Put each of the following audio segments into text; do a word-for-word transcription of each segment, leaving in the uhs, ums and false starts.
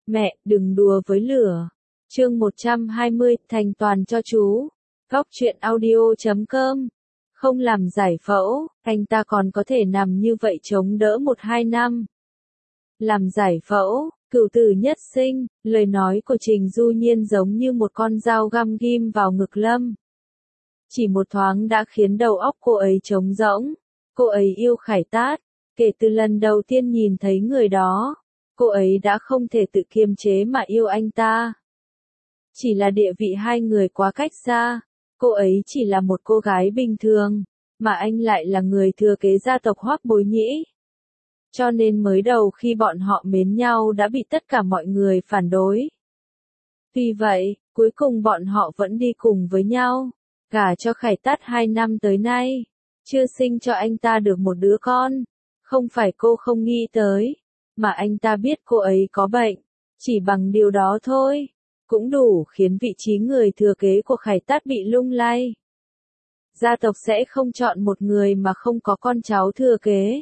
Mẹ, đừng đùa với lửa. Chương một trăm hai mươi, thành toàn cho chú. Góc truyện audio chấm com. Không làm giải phẫu, anh ta còn có thể nằm như vậy chống đỡ một hai năm. Làm giải phẫu, cửu tử nhất sinh, lời nói của Trình Du Nhiên giống như một con dao găm ghim vào ngực Lâm. Chỉ một thoáng đã khiến đầu óc cô ấy trống rỗng. Cô ấy yêu Khải Tát. Kể từ lần đầu tiên nhìn thấy người đó, cô ấy đã không thể tự kiềm chế mà yêu anh ta. Chỉ là địa vị hai người quá cách xa. Cô ấy chỉ là một cô gái bình thường, mà anh lại là người thừa kế gia tộc Hoắc Bối Nhĩ. Cho nên mới đầu khi bọn họ mến nhau đã bị tất cả mọi người phản đối. Vì vậy, cuối cùng bọn họ vẫn đi cùng với nhau, gả cho Khải Tát hai năm tới nay, chưa sinh cho anh ta được một đứa con. Không phải cô không nghĩ tới, mà anh ta biết cô ấy có bệnh, chỉ bằng điều đó thôi, cũng đủ khiến vị trí người thừa kế của Khải Tát bị lung lay. Gia tộc sẽ không chọn một người mà không có con cháu thừa kế.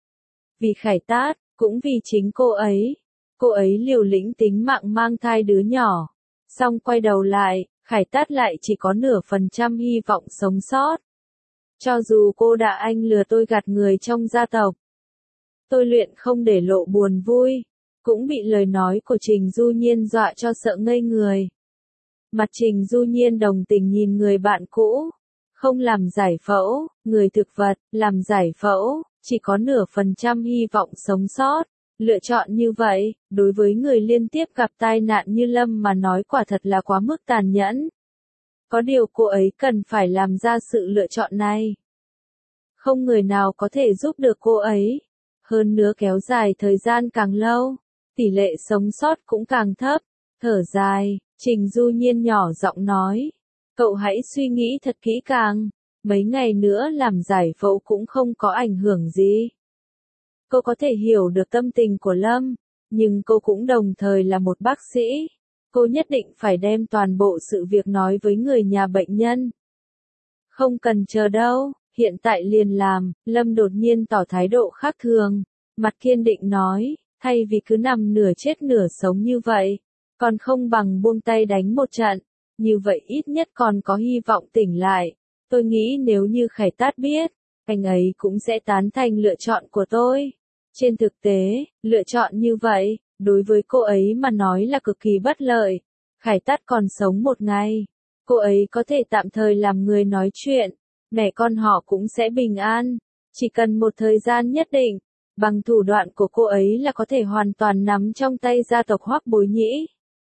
Vì Khải Tát, cũng vì chính cô ấy, cô ấy liều lĩnh tính mạng mang thai đứa nhỏ. Xong quay đầu lại, Khải Tát lại chỉ có nửa phần trăm hy vọng sống sót. Cho dù cô đã anh lừa tôi gạt người trong gia tộc, tôi luyện không để lộ buồn vui, cũng bị lời nói của Trình Du Nhiên dọa cho sợ ngây người. Mặt Trình Du Nhiên đồng tình nhìn người bạn cũ. Không làm giải phẫu, người thực vật, làm giải phẫu, chỉ có nửa phần trăm hy vọng sống sót. Lựa chọn như vậy, đối với người liên tiếp gặp tai nạn như Lâm mà nói quả thật là quá mức tàn nhẫn. Có điều cô ấy cần phải làm ra sự lựa chọn này. Không người nào có thể giúp được cô ấy. Hơn nữa kéo dài thời gian càng lâu, tỷ lệ sống sót cũng càng thấp. Thở dài, Trình Du Nhiên nhỏ giọng nói. Cậu hãy suy nghĩ thật kỹ càng. Mấy ngày nữa làm giải phẫu cũng không có ảnh hưởng gì. Cô có thể hiểu được tâm tình của Lâm, nhưng cô cũng đồng thời là một bác sĩ. Cô nhất định phải đem toàn bộ sự việc nói với người nhà bệnh nhân. Không cần chờ đâu, hiện tại liền làm. Lâm đột nhiên tỏ thái độ khác thường, mặt kiên định nói, thay vì cứ nằm nửa chết nửa sống như vậy, còn không bằng buông tay đánh một trận, như vậy ít nhất còn có hy vọng tỉnh lại. Tôi nghĩ nếu như Khải Tát biết, anh ấy cũng sẽ tán thành lựa chọn của tôi. Trên thực tế, lựa chọn như vậy, đối với cô ấy mà nói là cực kỳ bất lợi. Khải Tát còn sống một ngày, cô ấy có thể tạm thời làm người nói chuyện, mẹ con họ cũng sẽ bình an, chỉ cần một thời gian nhất định. Bằng thủ đoạn của cô ấy là có thể hoàn toàn nắm trong tay gia tộc Hoắc Bối Nhĩ.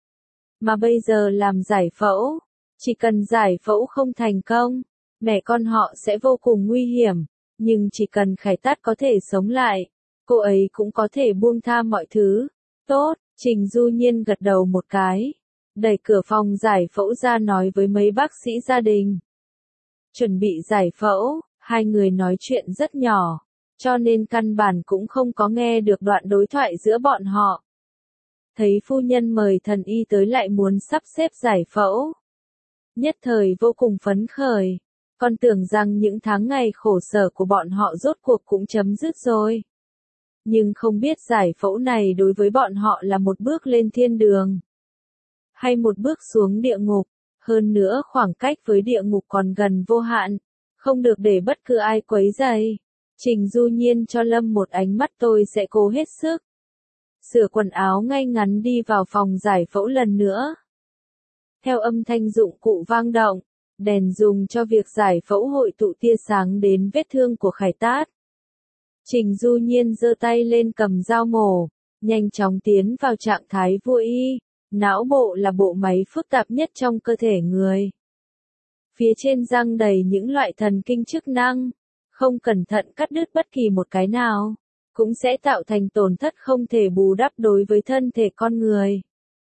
Mà bây giờ làm giải phẫu, chỉ cần giải phẫu không thành công, mẹ con họ sẽ vô cùng nguy hiểm, nhưng chỉ cần Khải Tát có thể sống lại, cô ấy cũng có thể buông tha mọi thứ. Tốt, Trình Du Nhiên gật đầu một cái, đẩy cửa phòng giải phẫu ra nói với mấy bác sĩ gia đình. Chuẩn bị giải phẫu, hai người nói chuyện rất nhỏ, cho nên căn bản cũng không có nghe được đoạn đối thoại giữa bọn họ. Thấy phu nhân mời thần y tới lại muốn sắp xếp giải phẫu. Nhất thời vô cùng phấn khởi, còn tưởng rằng những tháng ngày khổ sở của bọn họ rốt cuộc cũng chấm dứt rồi. Nhưng không biết giải phẫu này đối với bọn họ là một bước lên thiên đường, hay một bước xuống địa ngục. Hơn nữa khoảng cách với địa ngục còn gần vô hạn, không được để bất cứ ai quấy rầy. Trình Du Nhiên cho Lâm một ánh mắt tôi sẽ cố hết sức. Sửa quần áo ngay ngắn đi vào phòng giải phẫu lần nữa. Theo âm thanh dụng cụ vang động, đèn dùng cho việc giải phẫu hội tụ tia sáng đến vết thương của Khải Tát. Trình Du Nhiên giơ tay lên cầm dao mổ, nhanh chóng tiến vào trạng thái vô y. Não bộ là bộ máy phức tạp nhất trong cơ thể người. Phía trên răng đầy những loại thần kinh chức năng, không cẩn thận cắt đứt bất kỳ một cái nào, cũng sẽ tạo thành tổn thất không thể bù đắp đối với thân thể con người.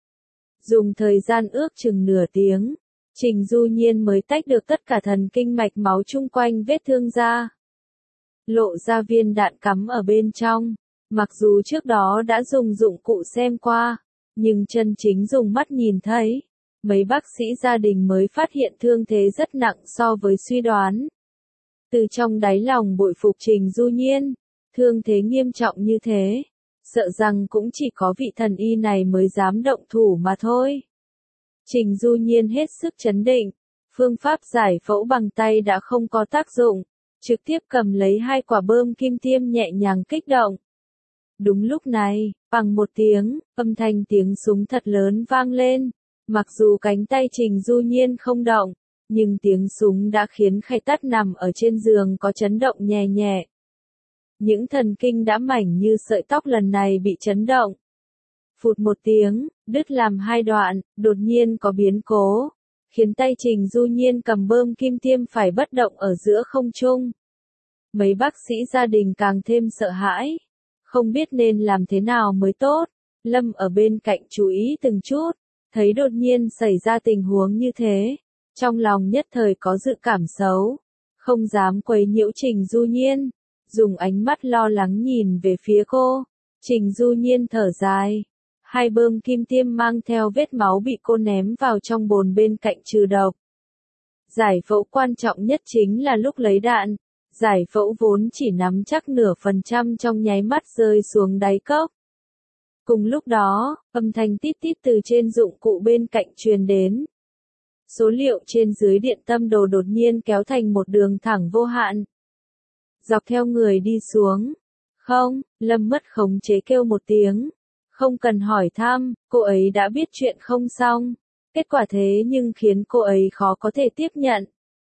Dùng thời gian ước chừng nửa tiếng, Trình Du Nhiên mới tách được tất cả thần kinh mạch máu chung quanh vết thương ra. Lộ ra viên đạn cắm ở bên trong, mặc dù trước đó đã dùng dụng cụ xem qua, nhưng chân chính dùng mắt nhìn thấy, mấy bác sĩ gia đình mới phát hiện thương thế rất nặng so với suy đoán. Từ trong đáy lòng bội phục Trình Du Nhiên, thương thế nghiêm trọng như thế, sợ rằng cũng chỉ có vị thần y này mới dám động thủ mà thôi. Trình Du Nhiên hết sức chấn định, phương pháp giải phẫu bằng tay đã không có tác dụng, trực tiếp cầm lấy hai quả bơm kim tiêm nhẹ nhàng kích động. Đúng lúc này, bằng một tiếng, âm thanh tiếng súng thật lớn vang lên, mặc dù cánh tay Trình Du Nhiên không động, nhưng tiếng súng đã khiến Khải Tát nằm ở trên giường có chấn động nhẹ nhẹ. Những thần kinh đã mảnh như sợi tóc lần này bị chấn động. Phụt một tiếng, đứt làm hai đoạn, đột nhiên có biến cố, khiến tay Trình Du Nhiên cầm bơm kim tiêm phải bất động ở giữa không trung. Mấy bác sĩ gia đình càng thêm sợ hãi, không biết nên làm thế nào mới tốt. Lâm ở bên cạnh chú ý từng chút, thấy đột nhiên xảy ra tình huống như thế, trong lòng nhất thời có dự cảm xấu, không dám quấy nhiễu Trình Du Nhiên, dùng ánh mắt lo lắng nhìn về phía cô. Trình Du Nhiên thở dài, hai bơm kim tiêm mang theo vết máu bị cô ném vào trong bồn bên cạnh trừ độc. Giải phẫu quan trọng nhất chính là lúc lấy đạn, giải phẫu vốn chỉ nắm chắc nửa phần trăm trong nháy mắt rơi xuống đáy cốc. Cùng lúc đó, âm thanh tít tít từ trên dụng cụ bên cạnh truyền đến. Số liệu trên dưới điện tâm đồ đột nhiên kéo thành một đường thẳng vô hạn. Dọc theo người đi xuống. Không, Lâm mất khống chế kêu một tiếng. Không cần hỏi thăm, cô ấy đã biết chuyện không xong. Kết quả thế nhưng khiến cô ấy khó có thể tiếp nhận.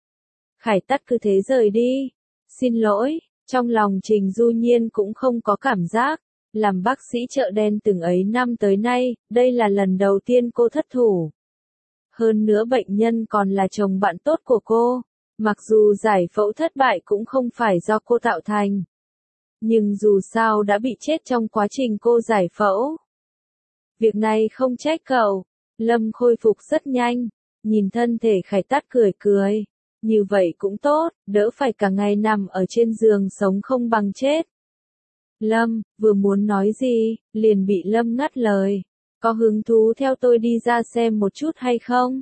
Khải Tát cứ thế rời đi. Xin lỗi, trong lòng Trình Du Nhiên cũng không có cảm giác. Làm bác sĩ chợ đen từng ấy năm tới nay, đây là lần đầu tiên cô thất thủ. Hơn nữa bệnh nhân còn là chồng bạn tốt của cô. Mặc dù giải phẫu thất bại cũng không phải do cô tạo thành. Nhưng dù sao đã bị chết trong quá trình cô giải phẫu. Việc này không trách cậu. Lâm khôi phục rất nhanh. Nhìn thân thể Khải Tát cười cười. Như vậy cũng tốt, đỡ phải cả ngày nằm ở trên giường sống không bằng chết. Lâm, vừa muốn nói gì, liền bị Lâm ngắt lời. Có hứng thú theo tôi đi ra xem một chút hay không?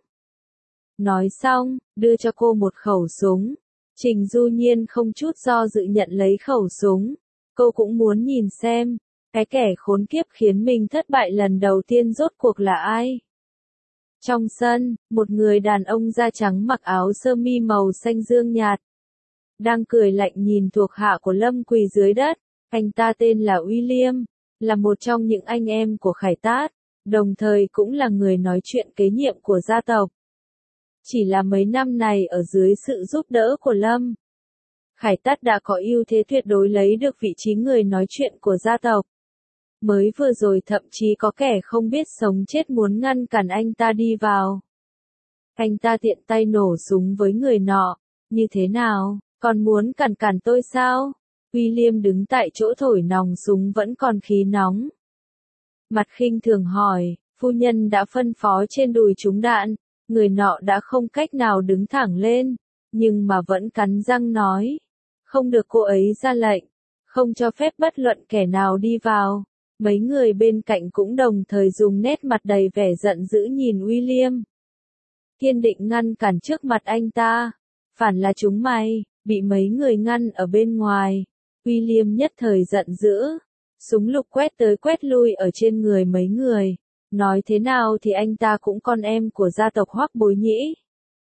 Nói xong, đưa cho cô một khẩu súng. Trình Du Nhiên không chút do dự nhận lấy khẩu súng. Cô cũng muốn nhìn xem, cái kẻ khốn kiếp khiến mình thất bại lần đầu tiên rốt cuộc là ai? Trong sân, một người đàn ông da trắng mặc áo sơ mi màu xanh dương nhạt. Đang cười lạnh nhìn thuộc hạ của Lâm quỳ dưới đất. Anh ta tên là William, là một trong những anh em của Khải Tát, đồng thời cũng là người nói chuyện kế nhiệm của gia tộc. Chỉ là mấy năm này ở dưới sự giúp đỡ của Lâm, Khải Tát đã có ưu thế tuyệt đối lấy được vị trí người nói chuyện của gia tộc. Mới vừa rồi thậm chí có kẻ không biết sống chết muốn ngăn cản anh ta đi vào. Anh ta tiện tay nổ súng với người nọ, như thế nào, còn muốn cản cản tôi sao? William đứng tại chỗ thổi nòng súng vẫn còn khí nóng. Mặt khinh thường hỏi, phu nhân đã phân phó trên đùi trúng đạn, người nọ đã không cách nào đứng thẳng lên, nhưng mà vẫn cắn răng nói. Không được cô ấy ra lệnh, không cho phép bất luận kẻ nào đi vào. Mấy người bên cạnh cũng đồng thời dùng nét mặt đầy vẻ giận dữ nhìn William. Kiên định ngăn cản trước mặt anh ta. Phản là chúng mày, bị mấy người ngăn ở bên ngoài. William nhất thời giận dữ, súng lục quét tới quét lui ở trên người mấy người, nói thế nào thì anh ta cũng con em của gia tộc Hoắc Bối Nhĩ.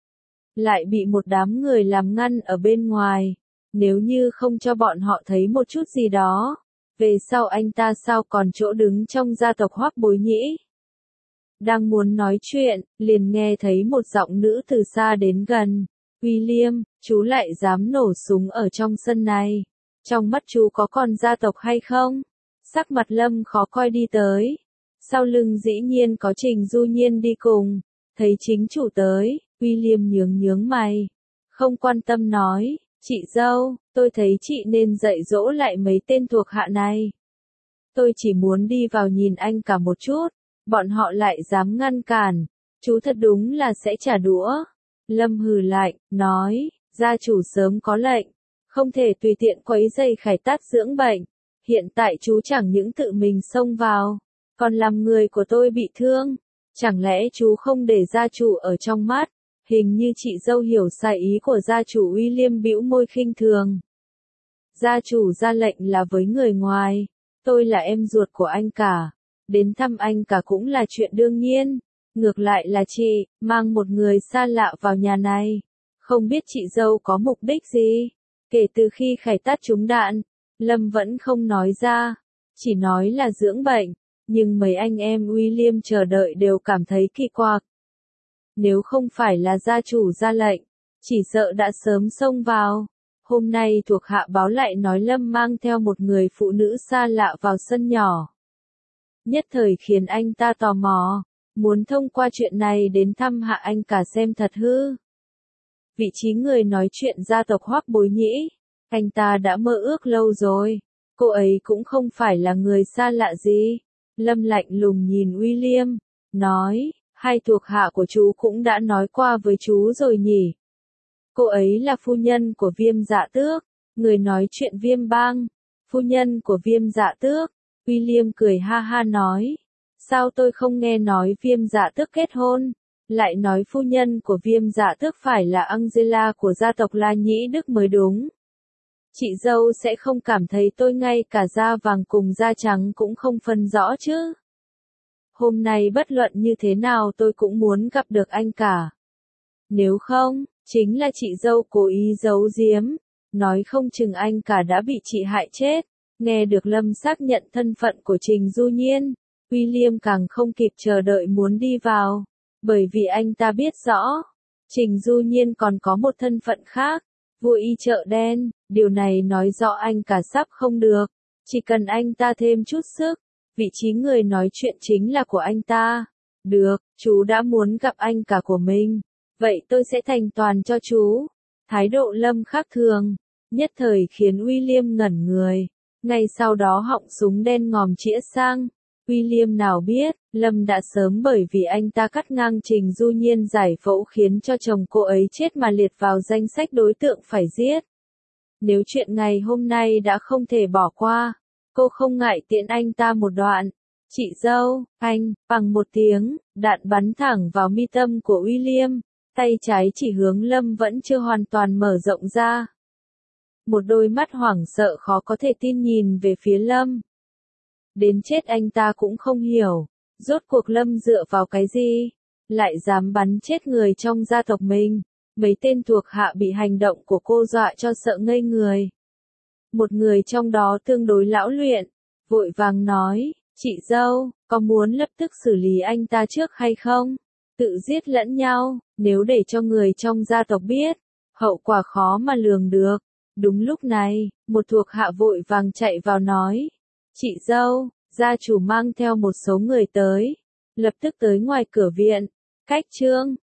Lại bị một đám người làm ngăn ở bên ngoài, nếu như không cho bọn họ thấy một chút gì đó, về sau anh ta sao còn chỗ đứng trong gia tộc Hoắc Bối Nhĩ. Đang muốn nói chuyện, liền nghe thấy một giọng nữ từ xa đến gần. William, chú lại dám nổ súng ở trong sân này. Trong mắt chú có còn gia tộc hay không? Sắc mặt Lâm khó coi đi tới. Sau lưng dĩ nhiên có Trình Du Nhiên đi cùng. Thấy chính chủ tới, William nhướng nhướng mày. Không quan tâm nói, chị dâu, tôi thấy chị nên dạy dỗ lại mấy tên thuộc hạ này. Tôi chỉ muốn đi vào nhìn anh cả một chút. Bọn họ lại dám ngăn cản. Chú thật đúng là sẽ trả đũa. Lâm hừ lạnh, nói, gia chủ sớm có lệnh. Không thể tùy tiện quấy rầy Khải Tát dưỡng bệnh. Hiện tại chú chẳng những tự mình xông vào, còn làm người của tôi bị thương. Chẳng lẽ chú không để gia chủ ở trong mắt? Hình như chị dâu hiểu sai ý của gia chủ. William bĩu môi khinh thường. Gia chủ ra lệnh là với người ngoài. Tôi là em ruột của anh cả. Đến thăm anh cả cũng là chuyện đương nhiên. Ngược lại là chị, mang một người xa lạ vào nhà này. Không biết chị dâu có mục đích gì? Kể từ khi Khải tát trúng đạn, Lâm vẫn không nói ra. Chỉ nói là dưỡng bệnh. Nhưng mấy anh em William chờ đợi đều cảm thấy kỳ quặc. Nếu không phải là gia chủ ra lệnh, chỉ sợ đã sớm xông vào. Hôm nay thuộc hạ báo lại nói Lâm mang theo một người phụ nữ xa lạ vào sân nhỏ. Nhất thời khiến anh ta tò mò, muốn thông qua chuyện này đến thăm hạ anh cả xem thật hư. Vị trí người nói chuyện gia tộc Hoắc Bối Nhĩ, anh ta đã mơ ước lâu rồi. Cô ấy cũng không phải là người xa lạ gì. Lâm lạnh lùng nhìn William, nói, hai thuộc hạ của chú cũng đã nói qua với chú rồi nhỉ. Cô ấy là phu nhân của Viêm Dạ Tước, người nói chuyện Viêm Bang. Phu nhân của Viêm Dạ Tước. William cười ha ha nói, sao tôi không nghe nói Viêm Dạ Tước kết hôn, lại nói phu nhân của Viêm Dạ Tước phải là Angela của gia tộc La Nhĩ Đức mới đúng. Chị dâu sẽ không cảm thấy tôi ngay cả da vàng cùng da trắng cũng không phân rõ chứ. Hôm nay bất luận như thế nào tôi cũng muốn gặp được anh cả. Nếu không, chính là chị dâu cố ý giấu giếm, nói không chừng anh cả đã bị chị hại chết. Nghe được Lâm xác nhận thân phận của Trình Du Nhiên, William càng không kịp chờ đợi muốn đi vào, bởi vì anh ta biết rõ, Trình Du Nhiên còn có một thân phận khác, vua y chợ đen, điều này nói rõ anh cả sắp không được, chỉ cần anh ta thêm chút sức, vị trí người nói chuyện chính là của anh ta. Được, chú đã muốn gặp anh cả của mình, vậy tôi sẽ thành toàn cho chú. Thái độ Lâm khác thường, nhất thời khiến William ngẩn người. Ngay sau đó họng súng đen ngòm chĩa sang. William nào biết, Lâm đã sớm bởi vì anh ta cắt ngang Trình Du Nhiên giải phẫu khiến cho chồng cô ấy chết mà liệt vào danh sách đối tượng phải giết. Nếu chuyện ngày hôm nay đã không thể bỏ qua, cô không ngại tiễn anh ta một đoạn. Chị dâu, anh, bằng một tiếng, đạn bắn thẳng vào mi tâm của William, tay trái chỉ hướng Lâm vẫn chưa hoàn toàn mở rộng ra. Một đôi mắt hoảng sợ khó có thể tin nhìn về phía Lâm. Đến chết anh ta cũng không hiểu, rốt cuộc Lâm dựa vào cái gì, lại dám bắn chết người trong gia tộc mình. Mấy tên thuộc hạ bị hành động của cô dọa cho sợ ngây người. Một người trong đó tương đối lão luyện, vội vàng nói, chị dâu, có muốn lập tức xử lý anh ta trước hay không? Tự giết lẫn nhau, nếu để cho người trong gia tộc biết, hậu quả khó mà lường được. Đúng lúc này, một thuộc hạ vội vàng chạy vào nói, chị dâu, gia chủ mang theo một số người tới, lập tức tới ngoài cửa viện, cách Trương,